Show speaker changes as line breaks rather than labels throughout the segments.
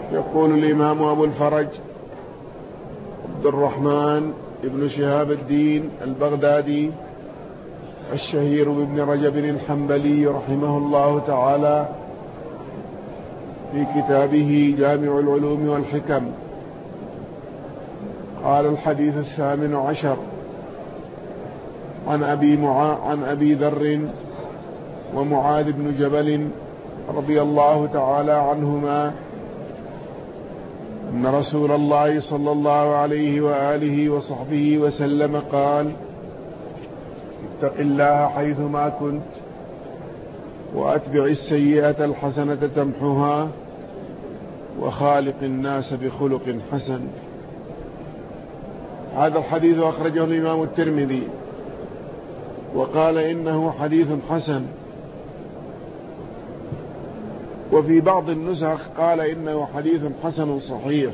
يقول الإمام أبو الفرج عبد الرحمن ابن شهاب الدين البغدادي الشهير بابن رجب الحنبلي رحمه الله تعالى في كتابه جامع العلوم والحكم، قال: الحديث 18 عن أبي ذر ومعاذ بن جبل رضي الله تعالى عنهما أن رسول الله صلى الله عليه وآله وصحبه وسلم قال: اتق الله حيثما كنت وأتبع السيئة الحسنة تمحها وخالق الناس بخلق حسن. هذا الحديث أخرجه الإمام الترمذي وقال إنه حديث حسن، وفي بعض النسخ قال إنه حديث حسن صحيح.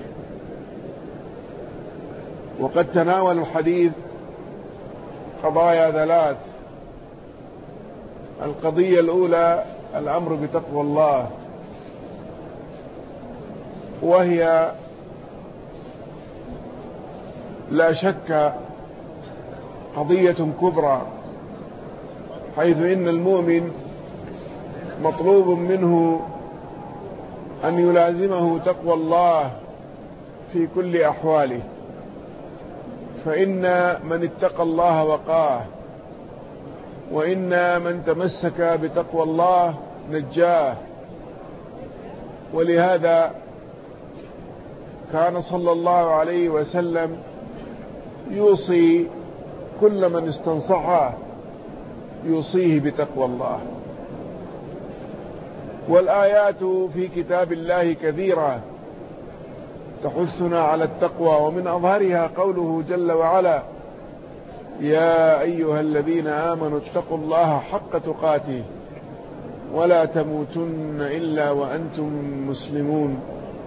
وقد تناول الحديث قضايا 3: القضية الأولى الأمر بتقوى الله، وهي لا شك قضية كبرى، حيث إن المؤمن مطلوب منه أن يلازمه تقوى الله في كل أحواله، فإن من اتقى الله وقاه، وإن من تمسك بتقوى الله نجاه. ولهذا كان صلى الله عليه وسلم يوصي كل من استنصحه يوصيه بتقوى الله. والآيات في كتاب الله كثيرة تحثنا على التقوى، ومن أظهرها قوله جل وعلا: يا أيها الذين آمنوا اتقوا الله حق تقاته ولا تموتن إلا وأنتم مسلمون.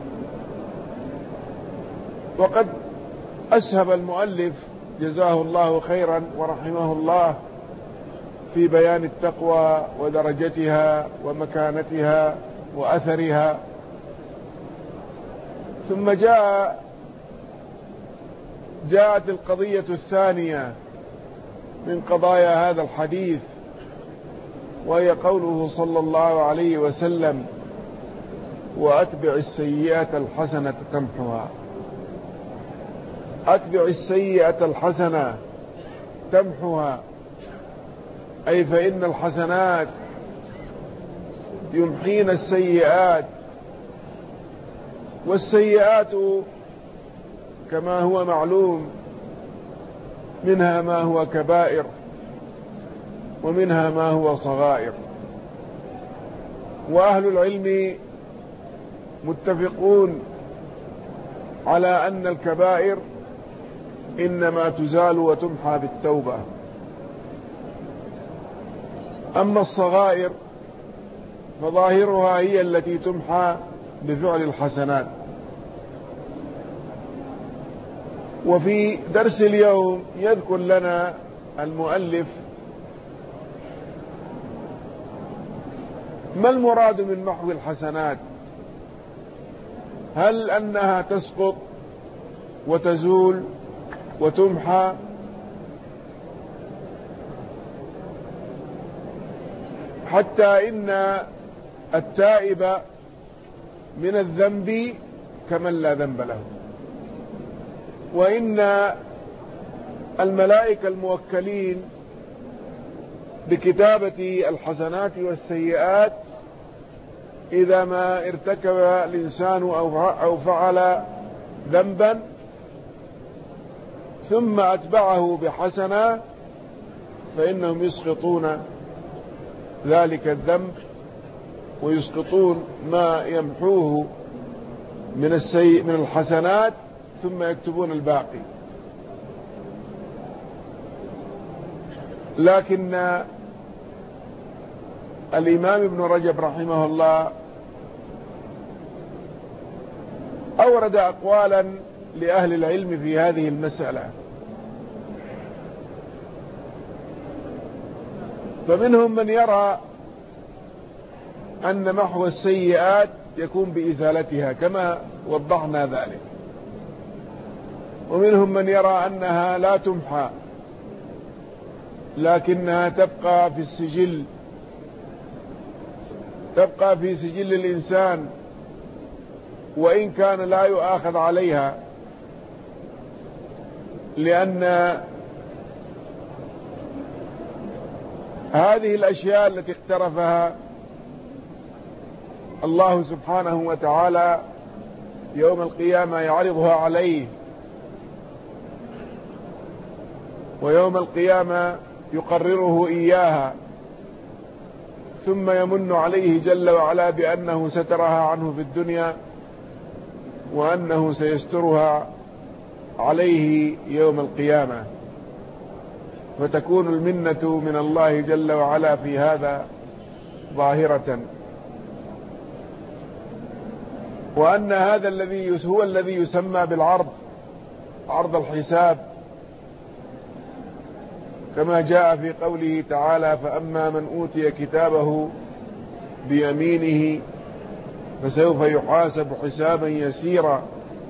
وقد أسهب المؤلف جزاه الله خيرا ورحمه الله في بيان التقوى ودرجتها ومكانتها وأثرها، ثم جاءت القضية الثانية من قضايا هذا الحديث، وهي قوله صلى الله عليه وسلم: وأتبع السيئة الحسنة تمحها. أتبع السيئة الحسنة تمحها، أي فإن الحسنات يمحين السيئات، والسيئات كما هو معلوم منها ما هو كبائر ومنها ما هو صغائر. وأهل العلم متفقون على أن الكبائر إنما تزال وتمحى بالتوبة، أما الصغائر فظاهرها هي التي تمحى بفعل الحسنات. وفي درس اليوم يذكر لنا المؤلف ما المراد من محو الحسنات، هل أنها تسقط وتزول وتمحى، حتى إن التائب من الذنب كمن لا ذنب له، وإن الملائكة الموكلين بكتابة الحسنات والسيئات إذا ما ارتكب الإنسان أو فعل ذنبا ثم أتبعه بحسنة فإنهم يسقطون ذلك الذنب ويسقطون ما يمحوه من الحسنات ثم يكتبون الباقي. لكن الإمام ابن رجب رحمه الله أورد أقوالا لأهل العلم في هذه المسألة، فمنهم من يرى أن محو السيئات يكون بإزالتها كما وضحنا ذلك. ومنهم من يرى أنها لا تمحى لكنها تبقى في السجل، تبقى في سجل الإنسان وإن كان لا يؤاخذ عليها، لأن هذه الأشياء التي اقترفها الله سبحانه وتعالى يوم القيامة يعرضها عليه، ويوم القيامة يقرره إياها، ثم يمن عليه جل وعلا بأنه سترها عنه في الدنيا وأنه سيسترها عليه يوم القيامة، فتكون المنة من الله جل وعلا في هذا ظاهرة. وأن هذا الذي هو الذي يسمى بالعرض، عرض الحساب، كما جاء في قوله تعالى: فأما من أوتي كتابه بيمينه فسوف يحاسب حسابا يسيرا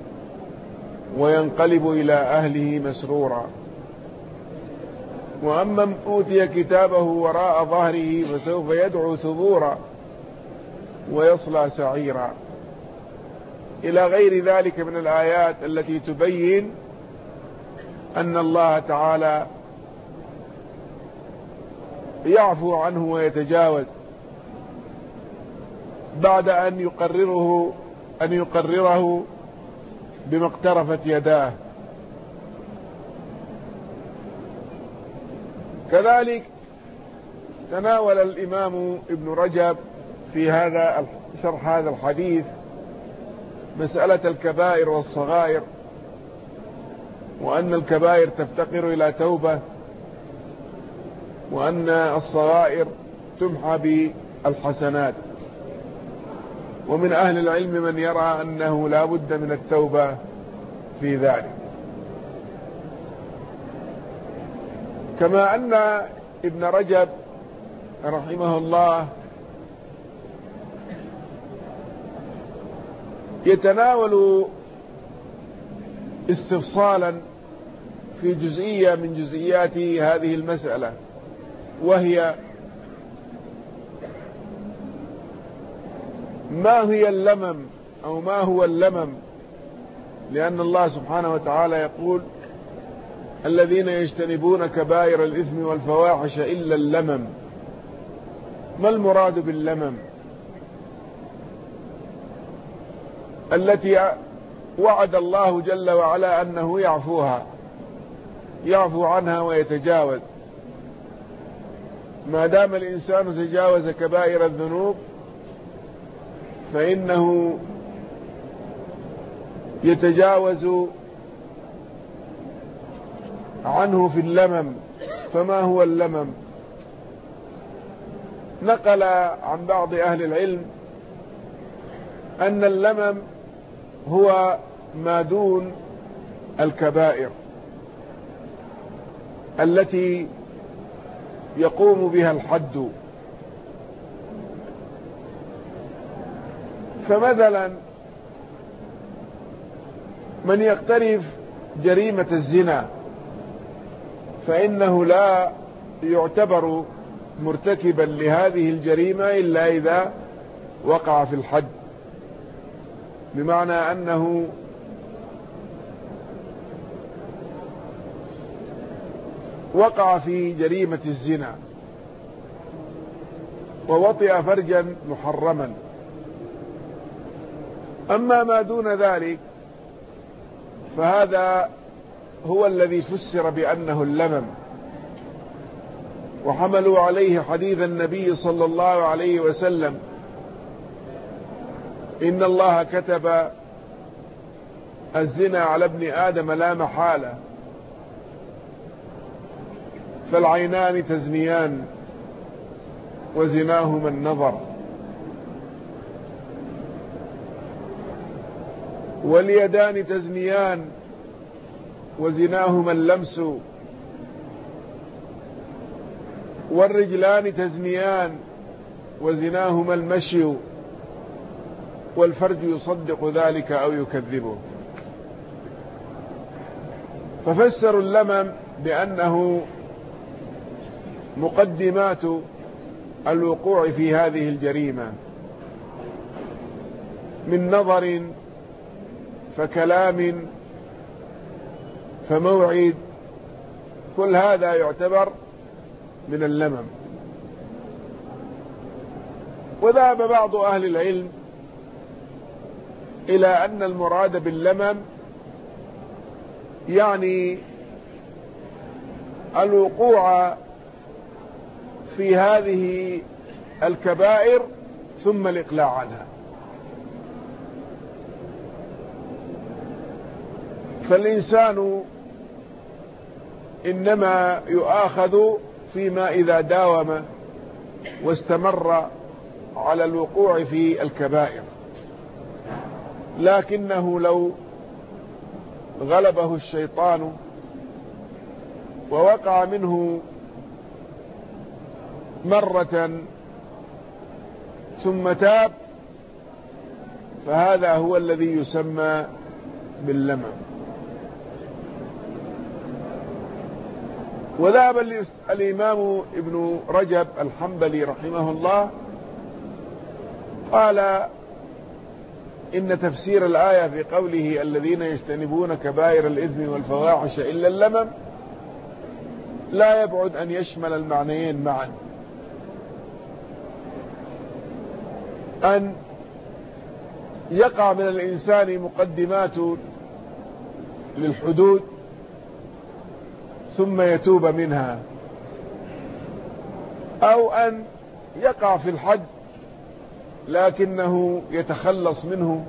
وينقلب إلى أهله مسرورا، وأما من أوتي كتابه وراء ظهره فسوف يدعو ثبورا ويصلى سعيرا، إلى غير ذلك من الآيات التي تبين أن الله تعالى يعفو عنه ويتجاوز بعد أن يقرره بما اقترفت يداه. كذلك تناول الإمام ابن رجب في هذا شرح هذا الحديث مسألة الكبائر والصغائر، وأن الكبائر تفتقر إلى توبة، وأن الصغائر تمحى بالحسنات. ومن أهل العلم من يرى أنه لا بد من التوبة في ذلك، كما أن ابن رجب رحمه الله يتناول استفصالا في جزئية من جزئيات هذه المسألة، وهي ما هي اللمم أو ما هو اللمم، لأن الله سبحانه وتعالى يقول: الذين يجتنبون كبائر الإثم والفواحش إلا اللمم. ما المراد باللمم؟ التي وعد الله جل وعلا أنه يعفو عنها ويتجاوز. ما دام الإنسان تجاوز كبائر الذنوب فإنه يتجاوز عنه في اللمم. فما هو اللمم؟ نقل عن بعض أهل العلم أن اللمم هو ما دون الكبائر التي يقوم بها الحد. فمثلا من يقترف جريمة الزنا فإنه لا يعتبر مرتكبا لهذه الجريمة إلا إذا وقع في الحد، بمعنى أنه وقع في جريمة الزنا ووطئ فرجا محرما. أما ما دون ذلك فهذا هو الذي فسر بأنه اللمم، وحملوا عليه حديث النبي صلى الله عليه وسلم: إن الله كتب الزنا على ابن آدم لا محالة، فالعينان تزنيان وزناهما النظر، واليدان تزنيان وزناهما اللمس، والرجلان تزنيان وزناهما المشي، والفرج يصدق ذلك أو يكذبه. ففسروا اللمم بأنه مقدمات الوقوع في هذه الجريمة من نظر فكلام فموعد، كل هذا يعتبر من اللمم. وذهب بعض أهل العلم إلى أن المراد باللمم يعني الوقوع في هذه الكبائر ثم الإقلاع عنها. فالإنسان إنما يؤاخذ فيما إذا داوم واستمر على الوقوع في الكبائر، لكنه لو غلبه الشيطان ووقع منه مرة ثم تاب فهذا هو الذي يسمى باللمم. وذهب الإمام ابن رجب الحنبلي رحمه الله قال إن تفسير الآية في قوله الذين يجتنبون كبائر الإثم والفواحش إلا اللمم لا يبعد أن يشمل المعنيين معا، أن يقع من الإنسان مقدمات للحدود ثم يتوب منها، أو أن يقع في الحد لكنه يتخلص منه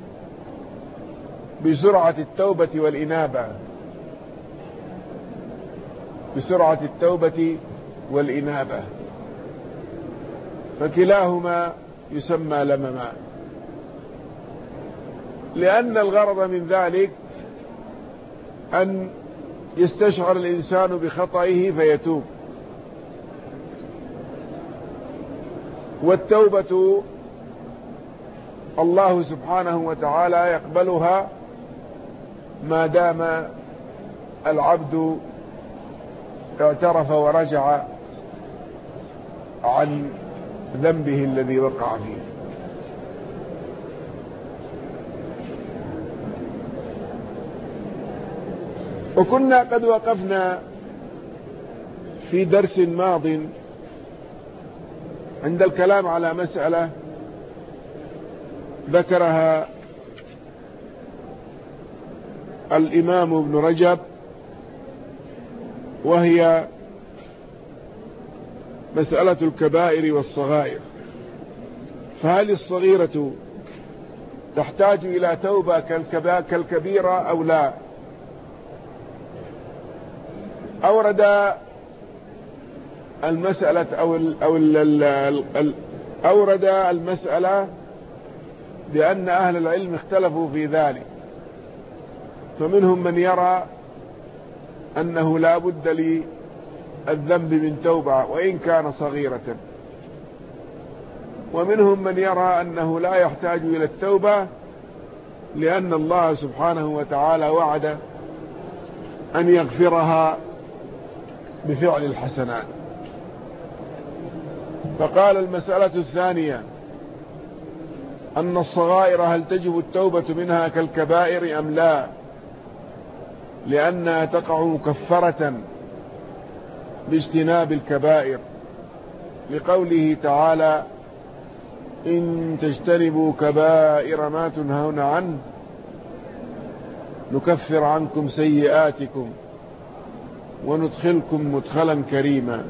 بسرعة التوبة والإنابة، بسرعة التوبة والإنابة، فكلاهما يسمى لمما، لأن الغرض من ذلك أن يستشعر الإنسان بخطئه فيتوب. والتوبة الله سبحانه وتعالى يقبلها ما دام العبد اعترف ورجع عن ذنبه الذي وقع فيه. وكنا قد وقفنا في درس ماض عند الكلام على مسألة ذكرها الإمام ابن رجب، وهي مسألة الكبائر والصغائر. فهل الصغيرة تحتاج إلى توبة كالكبيرة أو لا؟ أورد المسألة أورد المسألة بأن أهل العلم اختلفوا في ذلك، فمنهم من يرى أنه لا بد للذنب من توبة وإن كان صغيرة، ومنهم من يرى أنه لا يحتاج إلى التوبة لأن الله سبحانه وتعالى وعد أن يغفرها بفعل الحسنات. فقال المسألة الثانية أن الصغائر هل تجب التوبة منها كالكبائر أم لا، لأنها تقع مكفرة باجتناب الكبائر، لقوله تعالى إن تجتنبوا كبائر ما تنهون عنه نكفر عنكم سيئاتكم وندخلكم مدخلا كريما.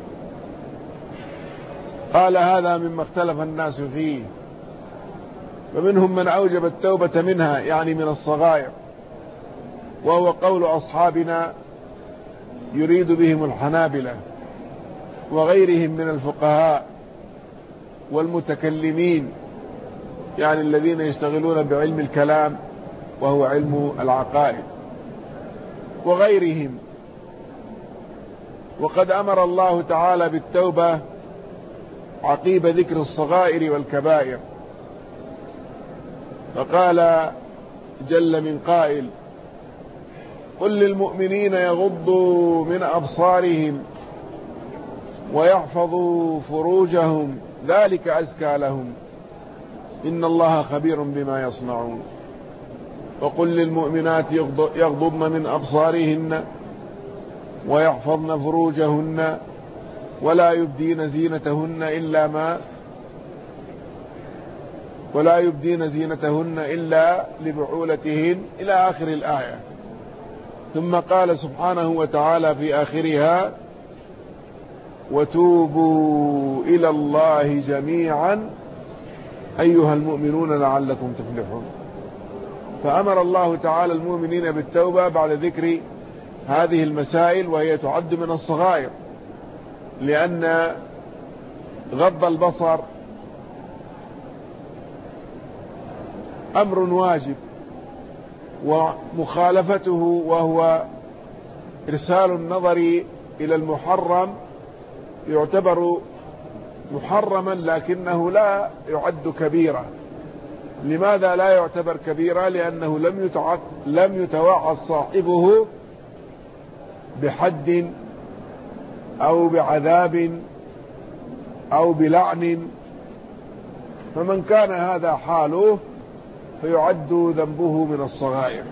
قال هذا مما اختلف الناس فيه، فمنهم من أوجب التوبة منها يعني من الصغائر، وهو قول أصحابنا يريد بهم الحنابلة وغيرهم من الفقهاء والمتكلمين، يعني الذين يشتغلون بعلم الكلام وهو علم العقائد وغيرهم. وقد أمر الله تعالى بالتوبة عقيب ذكر الصغائر والكبائر، فقال جل من قائل: قل للمؤمنين يغضوا من أبصارهم ويحفظوا فروجهم ذلك أزكى لهم إن الله خبير بما يصنعون. وقل للمؤمنات يغضضن من أبصارهن ويحفظن فروجهن ولا يبدين زينتهن إلا لبعولتهن إلى آخر الآية. ثم قال سبحانه وتعالى في آخرها: وتوبوا إلى الله جميعا أيها المؤمنون لعلكم تفلحون. فأمر الله تعالى المؤمنين بالتوبة بعد ذكر هذه المسائل، وهي تعد من الصغائر، لأن غض البصر أمر واجب، ومخالفته وهو إرسال النظر إلى المحرم يعتبر محرما لكنه لا يعد كبيرة. لماذا لا يعتبر كبيرة؟ لأنه لم يتوعد صاحبه بحد أو بعذاب أو بلعن، فمن كان هذا حاله فيعد ذنبه من الصغائر.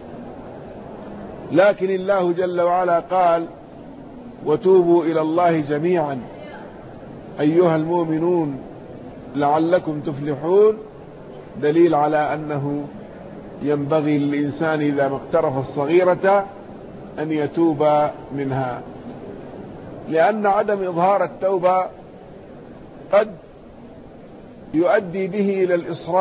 لكن الله جل وعلا قال: وتوبوا إلى الله جميعا أيها المؤمنون لعلكم تفلحون، دليل على أنه ينبغي للإنسان إذا ما اقترف الصغيرة أن يتوب منها، لأن عدم إظهار التوبة قد يؤدي به إلى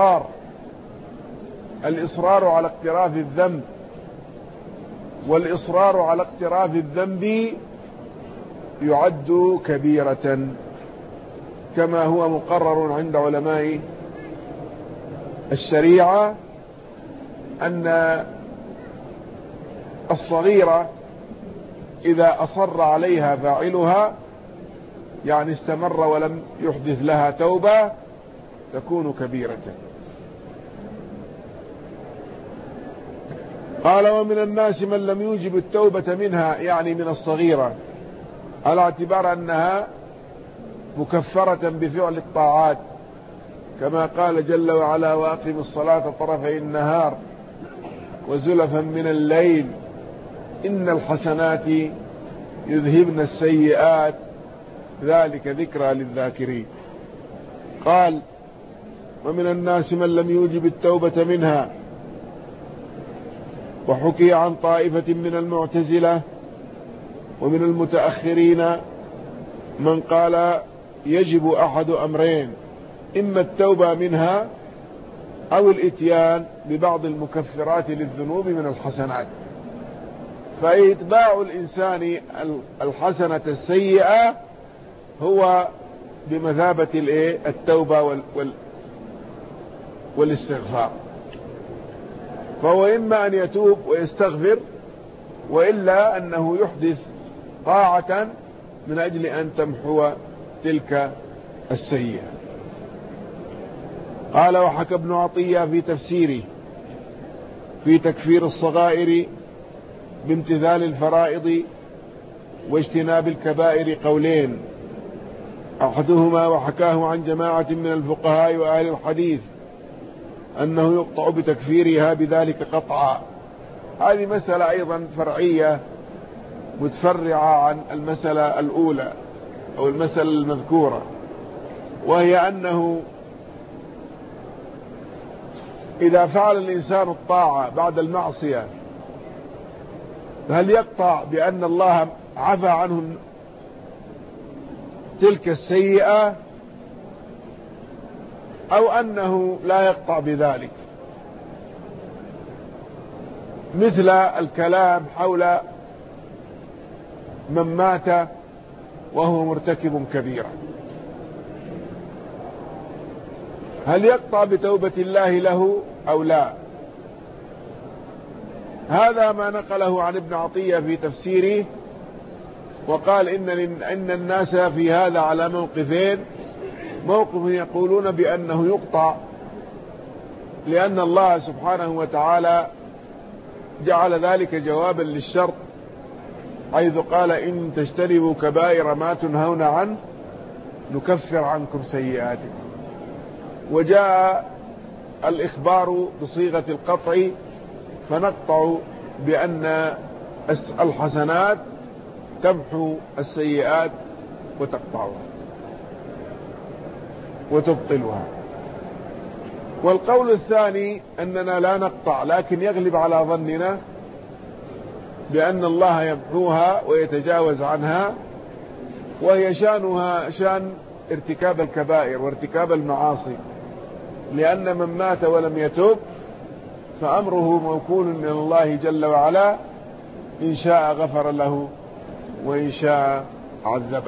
الإصرار على اقتراف الذنب، والإصرار على اقتراف الذنب يعد كبيرة، كما هو مقرر عند علماء الشريعة أن الصغيرة إذا أصر عليها فاعلها، يعني استمر ولم يحدث لها توبة، تكون كبيرة. قال: ومن الناس من لم يوجب التوبة منها، يعني من الصغيرة، على اعتبار أنها مكفرة بفعل الطاعات، كما قال جل وعلا: وأقم الصلاة طرفي النهار وزلفا من الليل إن الحسنات يذهبن السيئات ذلك ذكرى للذاكرين. قال: ومن الناس من لم يوجب التوبة منها. وحكي عن طائفة من المعتزلة ومن المتأخرين من قال يجب أحد أمرين: إما التوبة منها أو الإتيان ببعض المكفرات للذنوب من الحسنات. فإتباع الإنسان الحسنة السيئة هو بمثابة التوبة والاستغفار، فهو إما أن يتوب ويستغفر، وإلا أنه يحدث طاعة من أجل أن تمحو تلك السيئة. قال: وحكى ابن عطية في تفسيره في تكفير الصغائر بامتثال الفرائض واجتناب الكبائر قولين: أحدهما وحكاه عن جماعة من الفقهاء وأهل الحديث أنه يقطع بتكفيرها بذلك قطعا. هذه مسألة أيضا فرعية متفرعة عن المسألة الأولى أو المسألة المذكورة، وهي أنه إذا فعل الإنسان الطاعة بعد المعصية، فهل يقطع بأن الله عفى عنه تلك السيئة، أو أنه لا يقطع بذلك؟ مثل الكلام حول من مات وهو مرتكب كبيرة، هل يقطع بتوبة الله له أو لا؟ هذا ما نقله عن ابن عطية في تفسيره، وقال إن الناس في هذا على موقفين: موقف يقولون بأنه يقطع لأن الله سبحانه وتعالى جعل ذلك جوابا للشرط، حيث قال إن تجتنبوا كبائر ما تنهون عنه نكفر عنكم سيئاتكم. وجاء الإخبار بصيغة القطع، فنقطع بأن الحسنات تمحو السيئات وتقطعها وتبطلها. والقول الثاني أننا لا نقطع، لكن يغلب على ظننا بأن الله يمحوها ويتجاوز عنها، وهي شانها شان ارتكاب الكبائر وارتكاب المعاصي، لأن من مات ولم يتوب فأمره موكول من الله جل وعلا، إن شاء غفر له وإن شاء عذبه.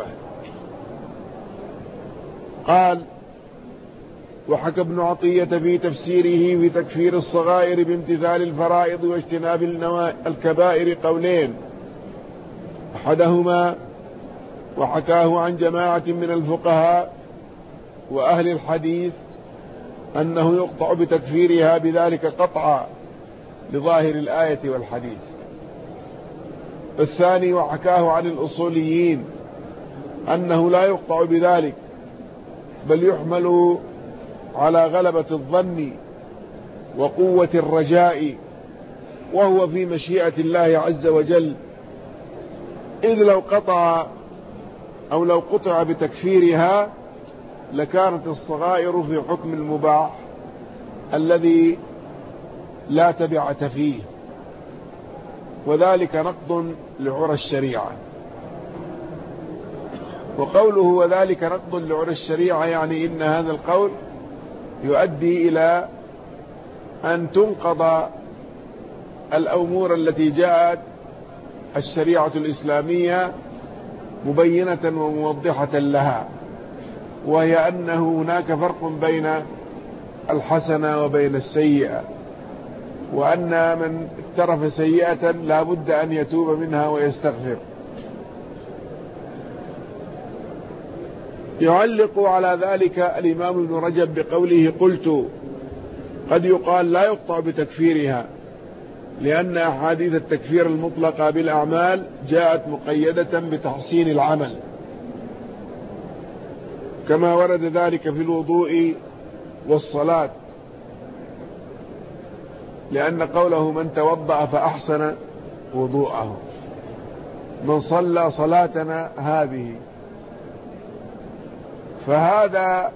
قال: وحكى ابن عطية في تفسيره في تكفير الصغائر بامتثال الفرائض واجتناب الكبائر قولين، أحدهما وحكاه عن جماعة من الفقهاء وأهل الحديث أنه يقطع بتكفيرها بذلك قطعا لظاهر الآية والحديث. الثاني وحكاه عن الأصوليين أنه لا يقطع بذلك، بل يحمل على غلبة الظن وقوة الرجاء، وهو في مشيئة الله عز وجل، إذ لو قطع أو لو قطع بتكفيرها لكانت الصغائر في حكم المباح الذي لا تبعة فيه، وذلك نقض لعرى الشريعة. وقوله وذلك نقض لعرى الشريعة يعني إن هذا القول يؤدي إلى أن تنقض الأمور التي جاءت الشريعة الإسلامية مبينة وموضحة لها، وهي أنه هناك فرق بين الحسنة وبين السيئة، وأن من اقترف سيئة لا بد أن يتوب منها ويستغفر. يعلق على ذلك الإمام ابن رجب بقوله: قلت قد يقال لا يقطع بتكفيرها، لأن أحاديث التكفير المطلقة بالأعمال جاءت مقيدة بتحسين العمل، كما ورد ذلك في الوضوء والصلاة، لأن قوله من توضأ فأحسن وضوءه، من صلى صلاتنا هذه، فهذا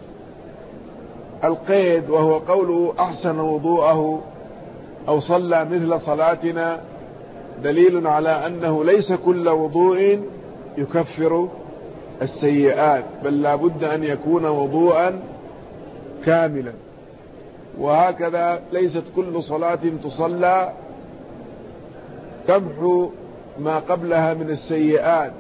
القيد وهو قوله أحسن وضوءه أو صلى مثل صلاتنا دليل على أنه ليس كل وضوء يكفر السيئات، بل لا بد أن يكون وضوءا كاملا. وهكذا ليست كل صلاة تصلى تمحو ما قبلها من السيئات،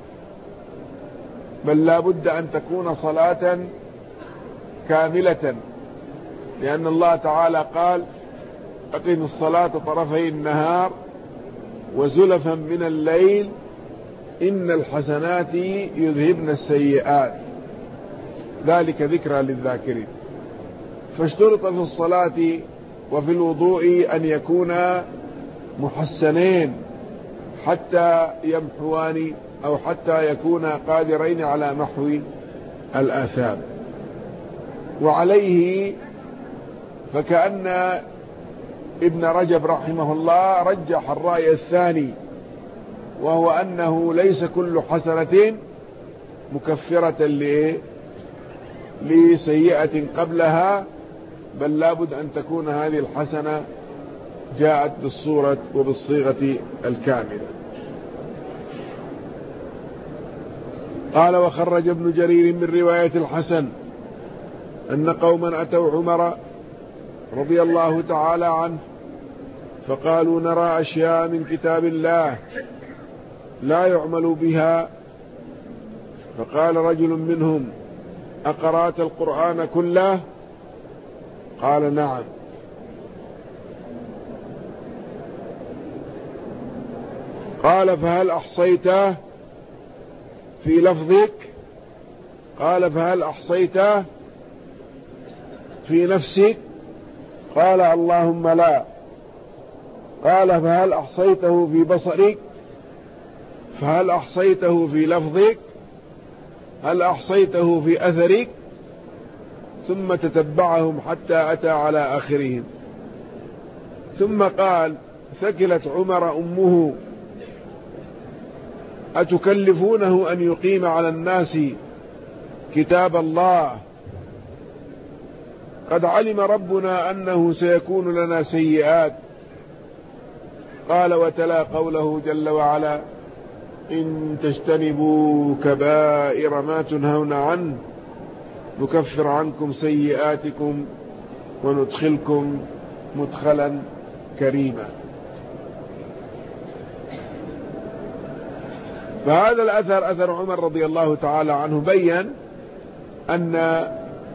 بل لا بد أن تكون صلاة كاملة، لأن الله تعالى قال: أقم الصلاة طرفي النهار وزلفا من الليل إن الحسنات يذهبن السيئات، ذلك ذكرى للذاكرين. فاشترط في الصلاة وفي الوضوء أن يكونا محسنين حتى يمحوان أو حتى يكونا قادرين على محو الآثام. وعليه فكأن ابن رجب رحمه الله رجح الرأي الثاني، وهو أنه ليس كل حسنة مكفرة لسيئة قبلها، بل لابد أن تكون هذه الحسنة جاءت بالصورة وبالصيغة الكاملة. قال: وخرج ابن جرير من رواية الحسن أن قوما أتوا عمر رضي الله تعالى عنه فقالوا: نرى أشياء من كتاب الله لا يعمل بها. فقال رجل منهم: أقرأت القرآن كله؟ قال: نعم. قال: فهل أحصيته في لفظك؟ قال: فهل أحصيته في نفسك؟ قال اللهم لا. قال فهل أحصيته في بصرك؟ فهل أحصيته في لفظك؟ هل أحصيته في أثرك؟ ثم تتبعهم حتى أتى على آخرهم. ثم قال ثكلت عمر أمه أتكلفونه أن يقيم على الناس كتاب الله؟ قد علم ربنا أنه سيكون لنا سيئات. قال وتلا قوله جل وعلا إن تجتنبوا كبائر ما تنهون عنه نكفر عنكم سيئاتكم وندخلكم مدخلا كريما. فهذا الأثر أثر عمر رضي الله تعالى عنه بيّن أن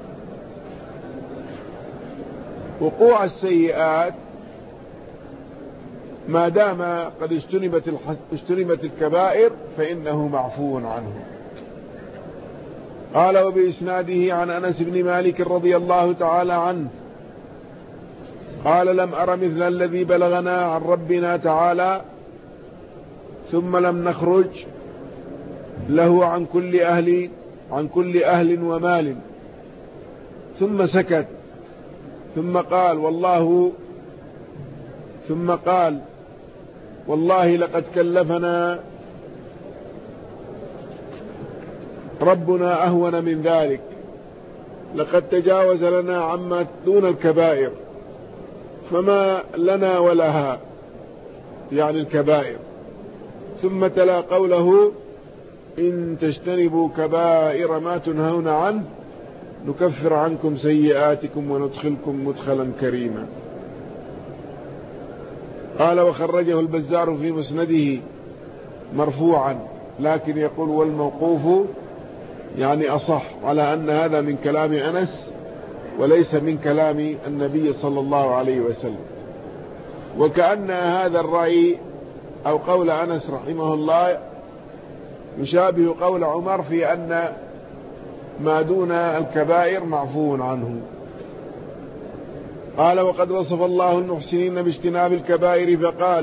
وقوع السيئات ما دام قد اجتنبت الكبائر فإنه معفو عنه. قال وبإسناده عن أنس بن مالك رضي الله تعالى عنه قال لم أر مثل الذي بلغنا عن ربنا تعالى ثم لم نخرج له عن كل أهل ومال. ثم سكت ثم قال والله لقد كلفنا ربنا أهون من ذلك لقد تجاوز لنا عما دون الكبائر فما لنا ولها يعني الكبائر. ثم تلا قوله إن تجتنبوا كبائر ما تنهون عنه نكفر عنكم سيئاتكم وندخلكم مدخلا كريما. قال وخرجه البزار في مسنده مرفوعا لكن يقول والموقوف يعني أصح على أن هذا من كلام أنس وليس من كلام النبي صلى الله عليه وسلم. وكأن هذا الرأي أو قول أنس رحمه الله يشابه قول عمر في أن ما دون الكبائر معفو عنه. قال وقد وصف الله المحسنين باجتناب الكبائر فقال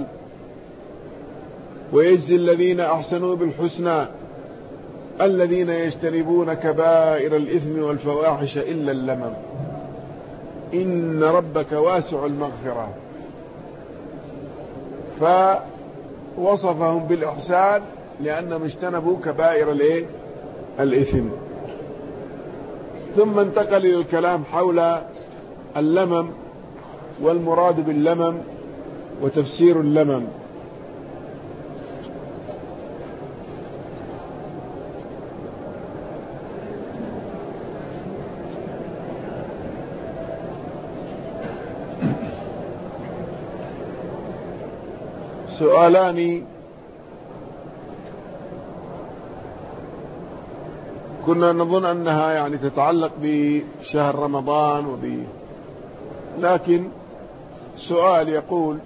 ويجزي الذين أحسنوا بالحسنى الذين يجتنبون كبائر الإثم والفواحش إلا اللمم إن ربك واسع المغفرة. فوصفهم بالإحسان لأنهم اجتنبوا كبائر الإثم. ثم انتقل إلى الكلام حول اللمم والمراد باللمم وتفسير اللمم. سؤالان كنا نظن أنها يعني تتعلق بشهر رمضان لكن سؤال يقول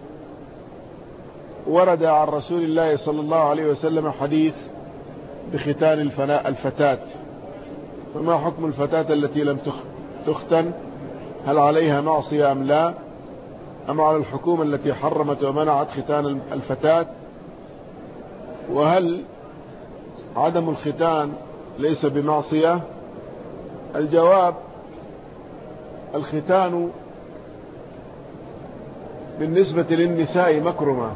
ورد عن رسول الله صلى الله عليه وسلم حديث بختان الفتاة فما حكم الفتاة التي لم تختن؟ هل عليها معصية أم لا؟ أم على الحكومة التي حرمت ومنعت ختان الفتاة؟ وهل عدم الختان ليس بمعصية؟ الجواب الختان بالنسبة للنساء مكرمة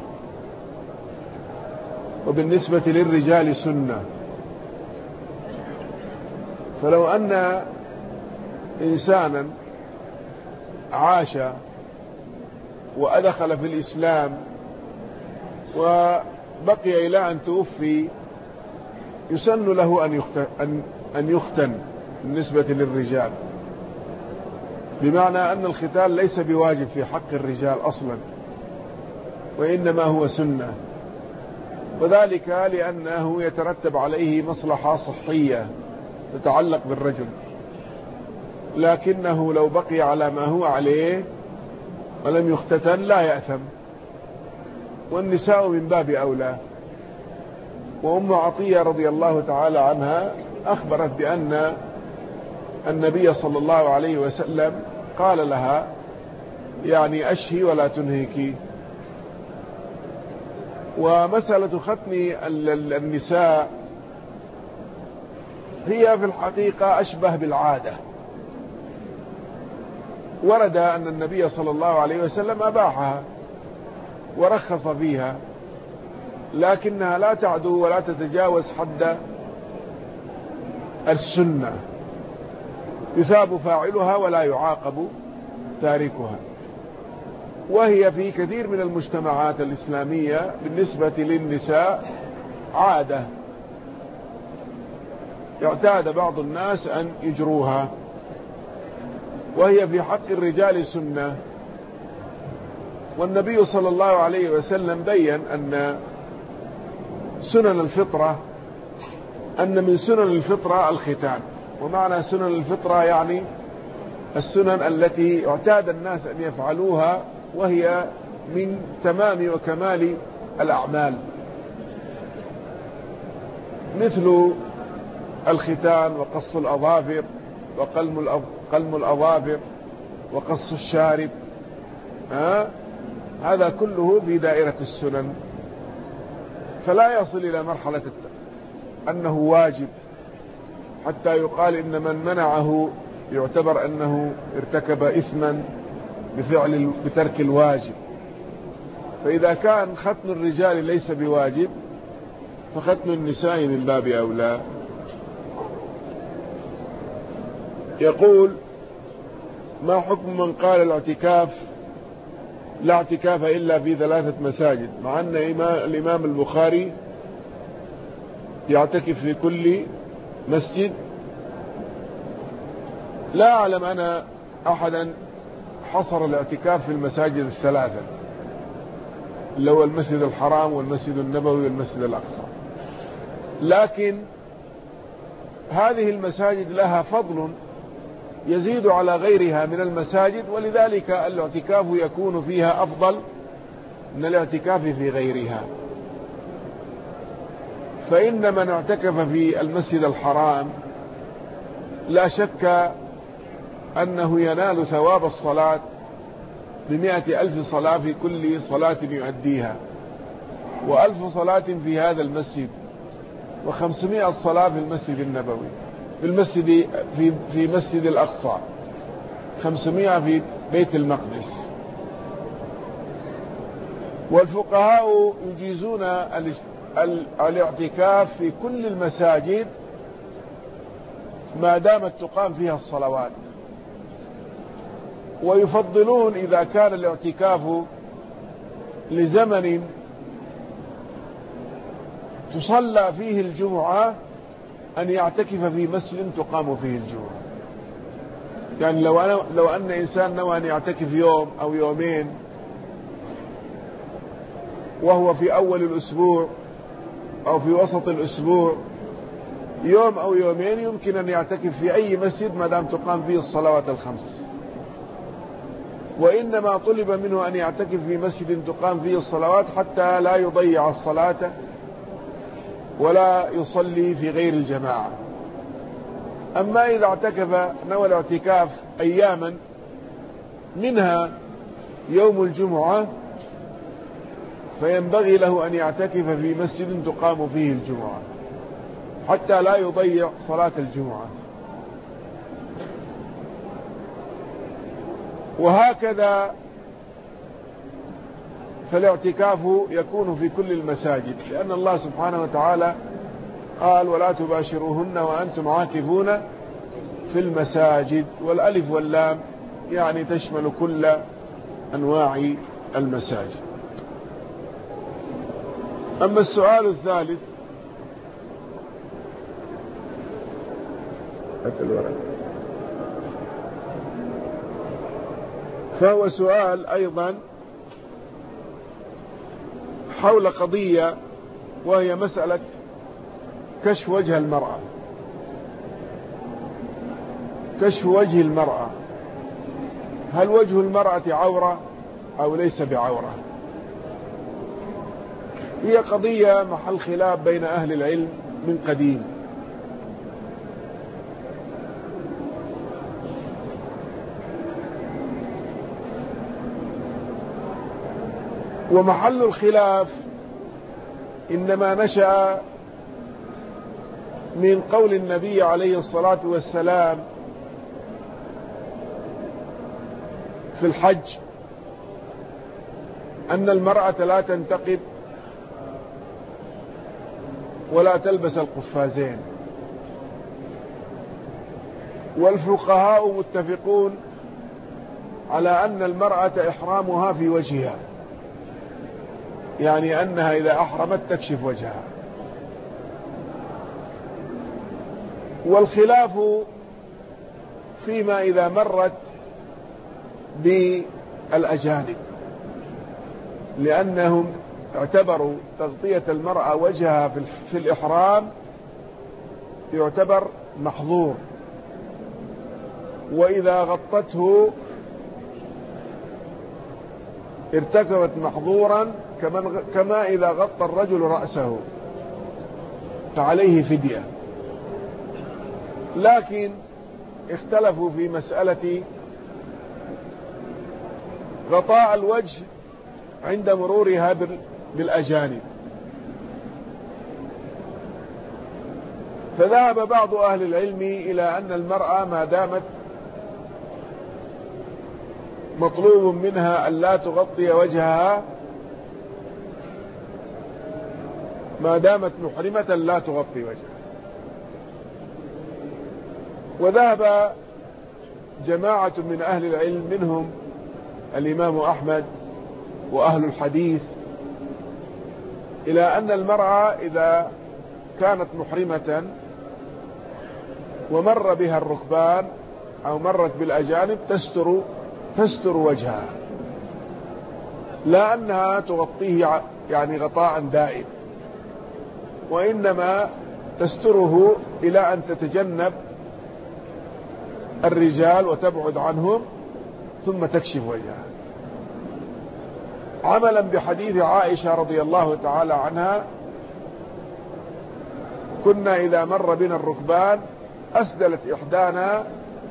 وبالنسبة للرجال سنة. فلو أن إنسانا عاش وأدخل في الإسلام وبقي إلى أن توفي يسن له أن يختن بالنسبة للرجال، بمعنى أن الختان ليس بواجب في حق الرجال أصلا وإنما هو سنة، وذلك لأنه يترتب عليه مصلحة صحية تتعلق بالرجل، لكنه لو بقي على ما هو عليه ولم يختتن لا يأثم، والنساء من باب أولى. وأم عطية رضي الله تعالى عنها أخبرت بأن النبي صلى الله عليه وسلم قال لها يعني أشهي ولا تنهكي. ومسألة ختم النساء هي في الحقيقة أشبه بالعادة. ورد أن النبي صلى الله عليه وسلم أباحها ورخص فيها، لكنها لا تعدو ولا تتجاوز حد السنة، يثاب فاعلها ولا يعاقب تاركها. وهي في كثير من المجتمعات الإسلامية بالنسبة للنساء عادة اعتاد بعض الناس أن يجروها، وهي في حق الرجال سنة. والنبي صلى الله عليه وسلم بين أن سنن الفطرة، أن من سنن الفطرة الختان. ومعنى سنن الفطرة يعني السنن التي اعتاد الناس أن يفعلوها، وهي من تمام وكمال الأعمال، مثل الختان وقص الأظافر وقلم الأظافر وقص الشارب، هذا كله في دائرة السنن، فلا يصل إلى مرحلة أنه واجب حتى يقال إن من منعه يعتبر أنه ارتكب إثما بترك الواجب. فإذا كان ختم الرجال ليس بواجب فختم النساء من باب أولى. يقول: ما حكم من قال الاعتكاف لا اعتكاف إلا في 3 مساجد، مع أن الإمام البخاري يعتكف في كل مسجد؟ لا أعلم أنا أحدا حصر الاعتكاف في المساجد 3، اللي هو المسجد الحرام والمسجد النبوي والمسجد الأقصى، لكن هذه المساجد لها فضل يزيد على غيرها من المساجد، ولذلك الاعتكاف يكون فيها أفضل من الاعتكاف في غيرها. فإن من اعتكف في المسجد الحرام لا شك أنه ينال ثواب الصلاة ب100,000 صلاة في كل صلاة يؤديها، و1000 صلاة في هذا المسجد، و500 صلاة في المسجد النبوي، في مسجد الأقصى، 500 في بيت المقدس. والفقهاء يجيزون الاعتكاف في كل المساجد ما دامت تقام فيها الصلوات، ويفضلون إذا كان الاعتكاف لزمن تصلى فيه الجمعة أن يعتكف في مسجد تقام فيه الجمعة. يعني لو أن إنسان نوى أن يعتكف يوم أو يومين وهو في أول الأسبوع أو في وسط الأسبوع، يوم أو يومين يمكن أن يعتكف في أي مسجد ما دام تقام فيه الصلوات الخمس. وإنما طلب منه أن يعتكف في مسجد تقام فيه الصلوات حتى لا يضيع الصلاة ولا يصلي في غير الجماعة. أما إذا اعتكف نوى الاعتكاف أياما منها يوم الجمعة، فينبغي له أن يعتكف في مسجد تقام فيه الجمعة حتى لا يضيع صلاة الجمعة. وهكذا فالاعتكاف يكون في كل المساجد، لأن الله سبحانه وتعالى قال: ولا تباشروهن وأنتم عاكفون في المساجد. والألف واللام يعني تشمل كل أنواع المساجد. أما السؤال الثالث فهو سؤال أيضا حول قضية، وهي مسألة كشف وجه المرأة. كشف وجه المرأة، هل وجه المرأة عورة أو ليس بعورة؟ هي قضية محل خلاف بين أهل العلم من قديم. ومحل الخلاف إنما نشأ من قول النبي عليه الصلاة والسلام في الحج أن المرأة لا تنتقب ولا تلبس القفازين، والفقهاء متفقون على أن المرأة إحرامها في وجهها، يعني أنها إذا أحرمت تكشف وجهها. والخلاف فيما إذا مرت بالأجانب، لأنهم اعتبروا تغطية المرأة وجهها في الإحرام يعتبر محظور، وإذا غطته ارتكبت محظورا كما إذا غطى الرجل رأسه فعليه فدية. لكن اختلفوا في مسألة غطاء الوجه عند مرورها بالأجانب، فذهب بعض أهل العلم إلى أن المرأة ما دامت مطلوب منها أن لا تغطي وجهها، ما دامت محرمة لا تغطي وجهها. وذهب جماعة من أهل العلم منهم الإمام أحمد وأهل الحديث إلى أن المرأة إذا كانت محرمة ومر بها الركبان أو مرت بالأجانب تستر وجهها، لا أنها تغطيه يعني غطاء دائم، وإنما تستره إلى أن تتجنب الرجال وتبعد عنهم ثم تكشف وجهها، عملا بحديث عائشة رضي الله تعالى عنها: كنا إذا مر بنا الركبان أسدلت إحدانا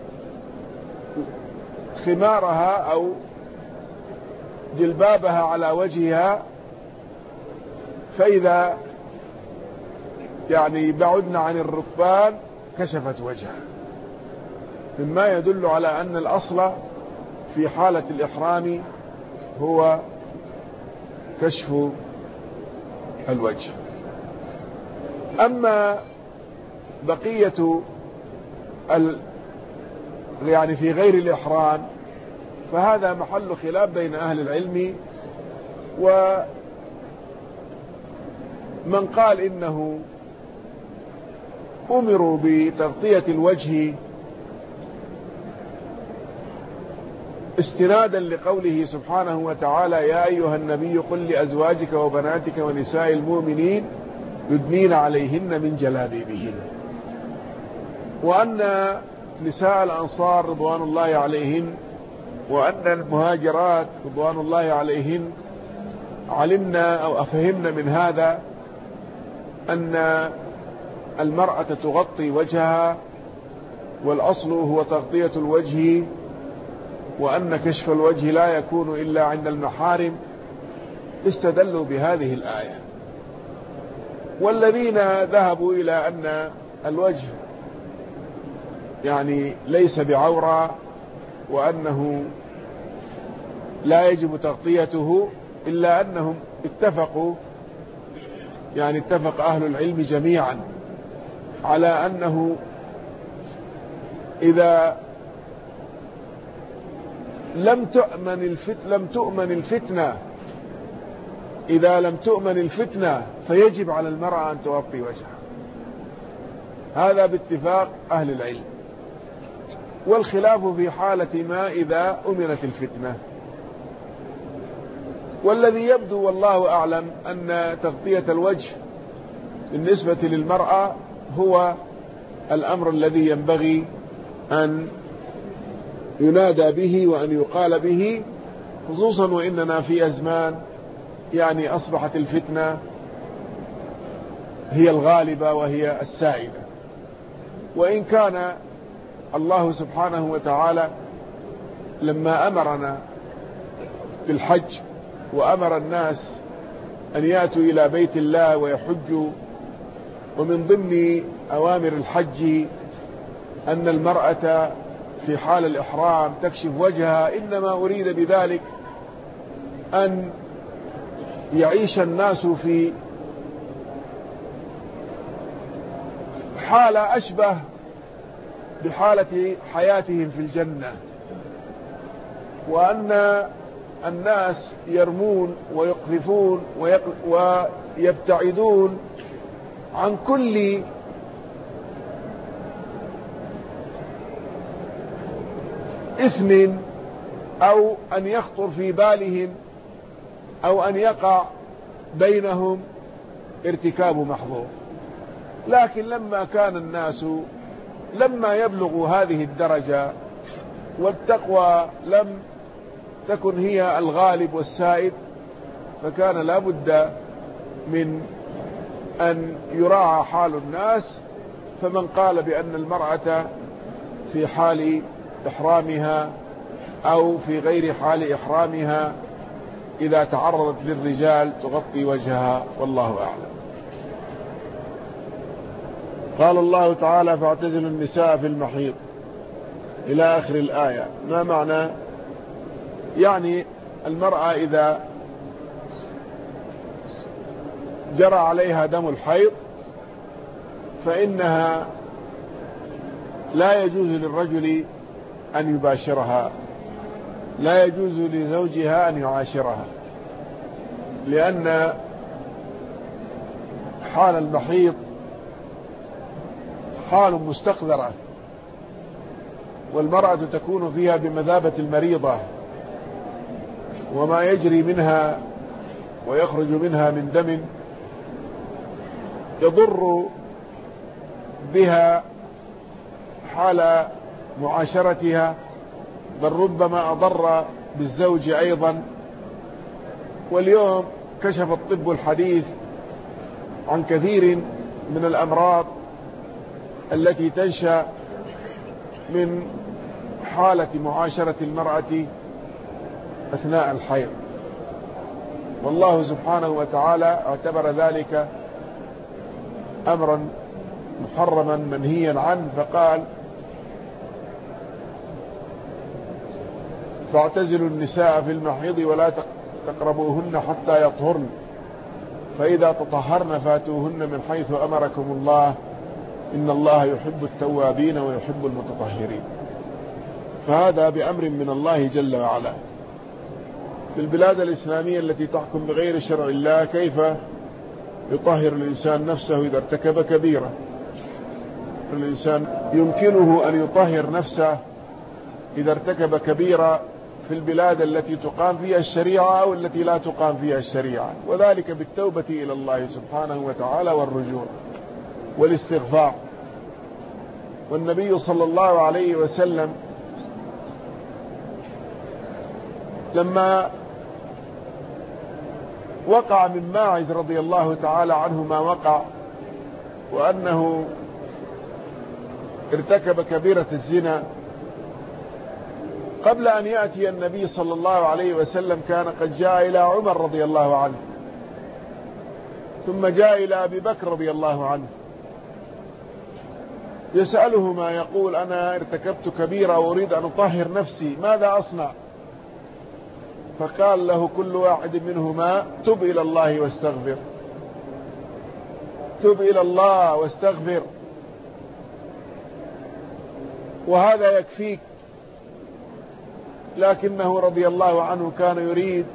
خمارها أو جلبابها على وجهها، فإذا يعني بعدنا عن الركبان كشفت وجهها، مما يدل على أن الأصل في حالة الإحرام هو كشف الوجه. أما بقية يعني في غير الإحرام فهذا محل خلاف بين أهل العلم، ومن قال إنه أمروا بتغطية الوجه استنادا لقوله سبحانه وتعالى: يا أيها النبي قل لأزواجك وبناتك ونساء المؤمنين يدنين عليهن من جلابيبهن، وأن نساء الأنصار رضوان الله عليهن وأن المهاجرات رضوان الله عليهن علمنا أو أفهمنا من هذا أن المرأة تغطي وجهها، والأصل هو تغطية الوجه، وأن كشف الوجه لا يكون إلا عند المحارم، استدلوا بهذه الآية. والذين ذهبوا إلى أن الوجه يعني ليس بعورة وأنه لا يجب تغطيته، إلا أنهم اتفقوا، يعني اتفق أهل العلم جميعا على أنه إذا لم تؤمن الفتنة فيجب على المرأة أن تغطي وجهها، هذا باتفاق أهل العلم. والخلاف في حالة ما إذا أمنت الفتنة، والذي يبدو والله أعلم أن تغطية الوجه بالنسبة للمرأة هو الأمر الذي ينبغي أن ينادى به وأن يقال به، خصوصا وإننا في أزمان يعني أصبحت الفتنة هي الغالبة وهي السائدة. وإن كان الله سبحانه وتعالى لما أمرنا بالحج وأمر الناس أن يأتوا إلى بيت الله ويحجوا. ومن ضمن أوامر الحج أن المرأة في حال الإحرام تكشف وجهها، إنما أريد بذلك أن يعيش الناس في حالة أشبه بحالة حياتهم في الجنة، وأن الناس يرمون ويقذفون ويبتعدون عن كل إثم أو أن يخطر في بالهم أو أن يقع بينهم ارتكاب محظور. لكن لما كان الناس لما يبلغوا هذه الدرجة والتقوى لم تكن هي الغالب والسائد، فكان لا بد من أن يراعى حال الناس. فمن قال بأن المرأة في حال إحرامها أو في غير حال إحرامها إذا تعرضت للرجال تغطي وجهها، والله أعلم. قال الله تعالى: فاعتزلوا النساء في المحيض إلى آخر الآية. ما معنى؟ يعني المرأة إذا جرى عليها دم الحيض فإنها لا يجوز للرجل أن يباشرها، لا يجوز لزوجها أن يعاشرها، لأن حال المحيض حال مستقذرة، والمرأة تكون فيها بمثابة المريضة، وما يجري منها ويخرج منها من دم يضر بها حال معاشرتها، بل ربما أضر بالزوج أيضا. واليوم كشف الطب الحديث عن كثير من الأمراض التي تنشأ من حالة معاشرة المرأة أثناء الحيض، والله سبحانه وتعالى اعتبر ذلك أمرا محرما منهيا عنه، فقال: فاعتزلوا النساء في المحيض ولا تقربوهن حتى يطهرن، فإذا تطهرن فاتوهن من حيث أمركم الله إن الله يحب التوابين ويحب المتطهرين. فهذا بأمر من الله جل وعلا. في البلاد الإسلامية التي تحكم بغير شرع الله كيف يطهر الإنسان نفسه إذا ارتكب كبيرة؟ الإنسان يمكنه أن يطهر نفسه إذا ارتكب كبيرة في البلاد التي تقام فيها الشريعة أو التي لا تقام فيها الشريعة، وذلك بالتوبة إلى الله سبحانه وتعالى والرجوع والاستغفار. والنبي صلى الله عليه وسلم لما وقع من ماعز رضي الله تعالى عنه ما وقع، وأنه ارتكب كبيرة الزنا، قبل أن يأتي النبي صلى الله عليه وسلم كان قد جاء إلى عمر رضي الله عنه، ثم جاء إلى أبي بكر رضي الله عنه يسأله ما يقول: أنا ارتكبت كبيرة وأريد أن أطهر نفسي، ماذا أصنع؟ فقال له كل واحد منهما: تب إلى الله واستغفر، تب إلى الله واستغفر، وهذا يكفيك. لكنه رضي الله عنه كان يريد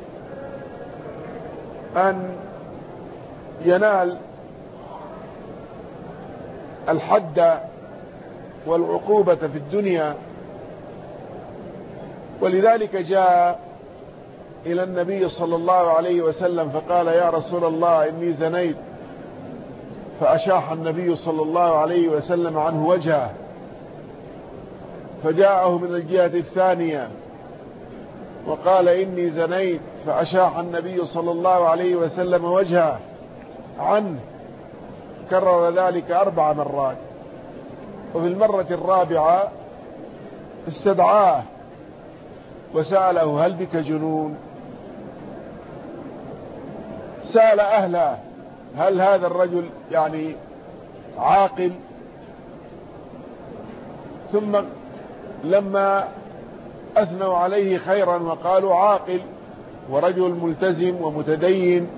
أن ينال الحد والعقوبة في الدنيا، ولذلك جاء إلى النبي صلى الله عليه وسلم فقال: يا رسول الله إني زنيت، فأشاح النبي صلى الله عليه وسلم عنه وجهه، فجاءه من الجهة الثانية وقال: إني زنيت، فأشاح النبي صلى الله عليه وسلم وجهه عنه، كرر ذلك 4 مرات، وفي المرة الرابعة استدعاه وسأله: هل بك جنون؟ سأل أهله هل هذا الرجل يعني عاقل؟ ثم لما أثنوا عليه خيرا وقالوا عاقل ورجل ملتزم ومتدين،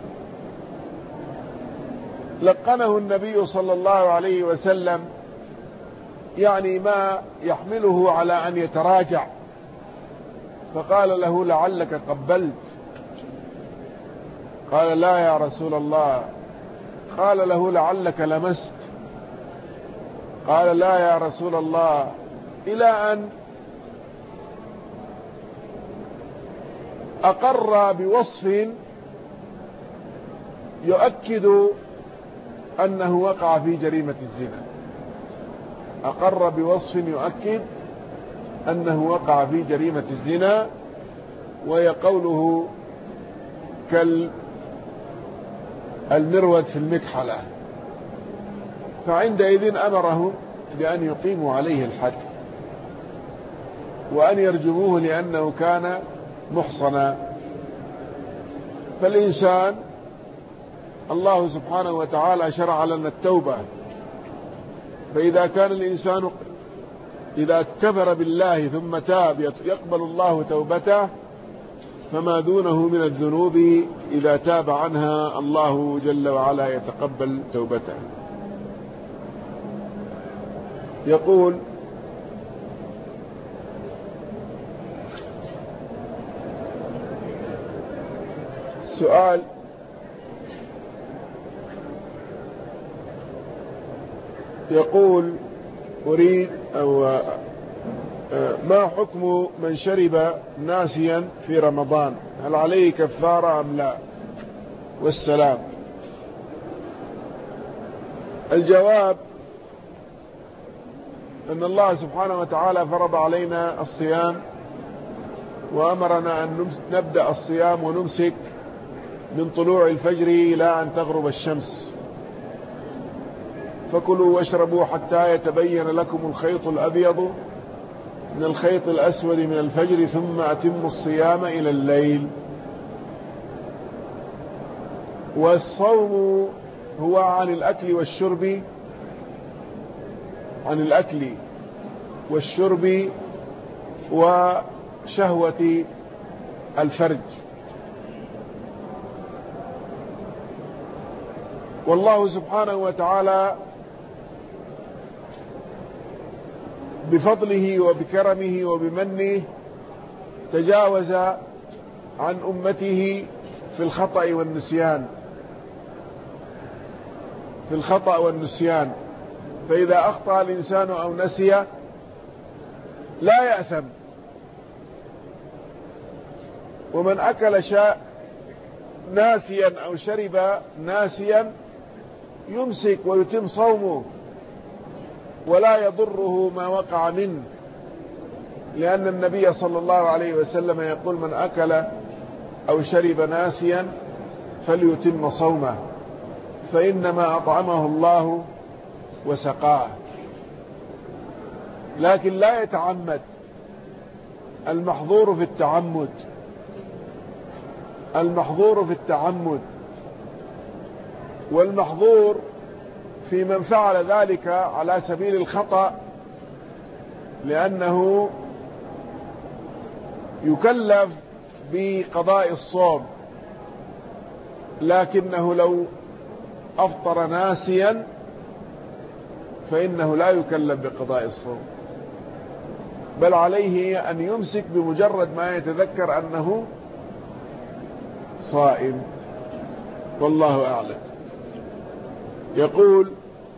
لقنه النبي صلى الله عليه وسلم يعني ما يحمله على أن يتراجع، فقال له لعلك قبلت؟ قال لا يا رسول الله. قال له لعلك لمست؟ قال لا يا رسول الله، إلى أن أقر بوصف يؤكد أنه وقع في جريمة الزنا. أقر بوصف يؤكد أنه وقع في جريمة الزنا، وهي قوله كالمرود في المكحلة. فعندئذ أمره بأن يقيموا عليه الحد وأن يرجموه لأنه كان محصنا. فالإنسان الله سبحانه وتعالى شرع لنا التوبة، فإذا كان الإنسان إذا كفر بالله ثم تاب يقبل الله توبته، فما دونه من الذنوب إذا تاب عنها الله جل وعلا يتقبل توبته. يقول سؤال: يقول أريد ما حكم من شرب ناسيا في رمضان؟ هل عليه كفارة أم لا؟ والسلام. الجواب أن الله سبحانه وتعالى فرض علينا الصيام وأمرنا أن نبدأ الصيام ونمسك من طلوع الفجر إلى أن تغرب الشمس، فكلوا واشربوا حتى يتبين لكم الخيط الأبيض من الخيط الأسود من الفجر ثم أتموا الصيام إلى الليل. والصوم هو عن الأكل والشرب، عن الأكل والشرب وشهوة الفرج. والله سبحانه وتعالى بفضله وبكرمه وبمنه تجاوز عن أمته في الخطأ والنسيان، في الخطأ والنسيان. فإذا أخطأ الإنسان أو نسي لا يأثم، ومن أكل ناسيا أو شرب ناسيا يمسك ويتم صومه ولا يضره ما وقع منه، لأن النبي صلى الله عليه وسلم يقول: من أكل أو شرب ناسيا فليتم صومه فإنما أطعمه الله وسقاه. لكن لا يتعمد. المحظور في التعمد، المحظور في التعمد، والمحظور في من فعل ذلك على سبيل الخطأ، لأنه يكلف بقضاء الصوم، لكنه لو أفطر ناسيا فإنه لا يكلف بقضاء الصوم، بل عليه أن يمسك بمجرد ما يتذكر أنه صائم، والله أعلم. يقول: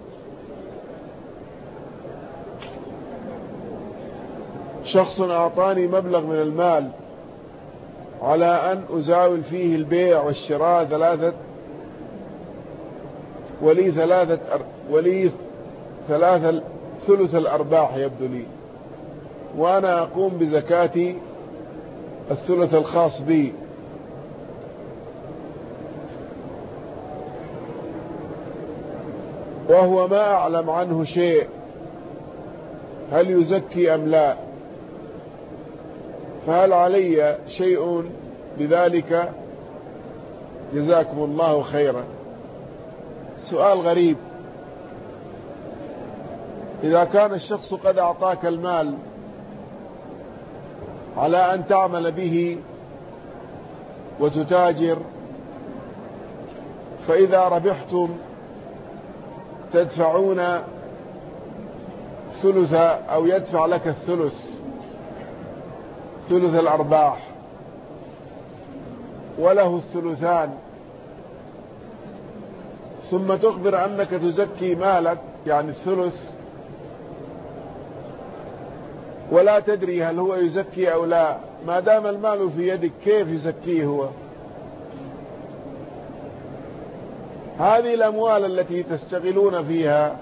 شخص أعطاني مبلغ من المال على أن أزاول فيه البيع والشراء ولي ثلث الأرباح يبدو لي، وأنا أقوم بزكاة الثلث الخاص بي، وهو ما أعلم عنه شيء، هل يزكي أم لا؟ فهل علي شيء بذلك جزاكم الله خيرا. سؤال غريب: إذا كان الشخص قد أعطاك المال على أن تعمل به وتتاجر، فإذا ربحتم تدفعون ثلث، أو يدفع لك الثلث، ثلث الأرباح، وله الثلثان، ثم تخبر أنك تزكي مالك يعني الثلث، ولا تدري هل هو يزكي أو لا، ما دام المال في يدك كيف يزكيه هو؟ هذه الأموال التي تشتغلون فيها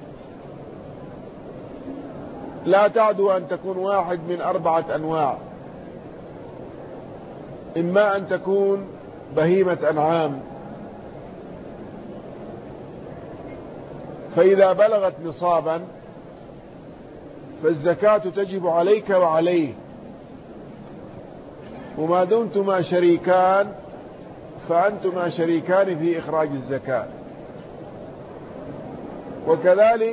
لا تعدو أن تكون واحد من 4 أنواع: إما أن تكون بهيمة أنعام، فإذا بلغت نصابا فالزكاة تجب عليك وعليه، وما دمتما شريكان فأنتما شريكان في إخراج الزكاة. وكذلك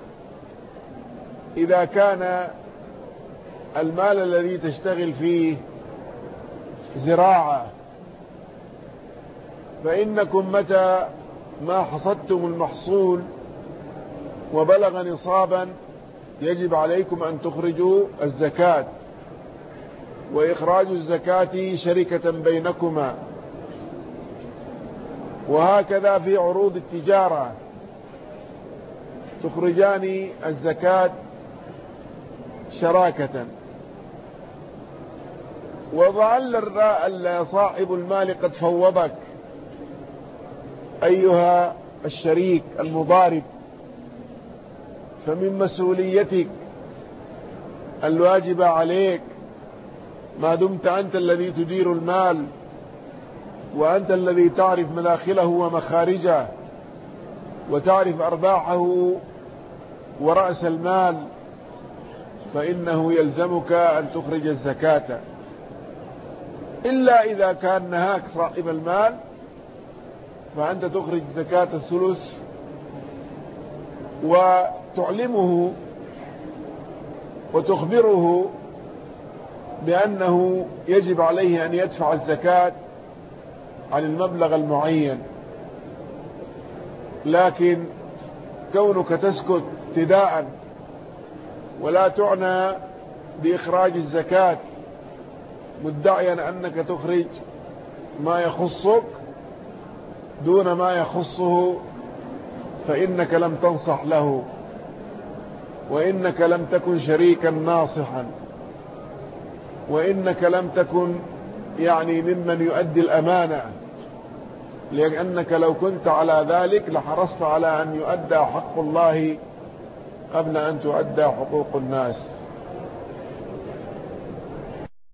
إذا كان المال الذي تشتغل فيه زراعة، فإنكم متى ما حصدتم المحصول وبلغ نصابا يجب عليكم أن تخرجوا الزكاة، وإخراج الزكاة شركة بينكما. وهكذا في عروض التجارة تخرجان الزكاة شراكة. وظل صاحب المال قد فوضك أيها الشريك المضارب، فمن مسؤوليتك الواجبة عليك ما دمت أنت الذي تدير المال وأنت الذي تعرف مداخله ومخارجه وتعرف أرباحه ورأس المال، فإنه يلزمك أن تخرج الزكاة، إلا إذا كان نهاك صاحب المال فأنت تخرج زكاة الثلث وتعلمه وتخبره بأنه يجب عليه أن يدفع الزكاة عن المبلغ المعين. لكن كونك تسكت ابتداء ولا تعنى بإخراج الزكاة مدعيا أنك تخرج ما يخصك دون ما يخصه، فإنك لم تنصح له، وإنك لم تكن شريكا ناصحا، وإنك لم تكن ممن يؤدي الأمانة، لأنك لو كنت على ذلك لحرصت على أن يؤدى حق الله قبل أن تؤدى حقوق الناس.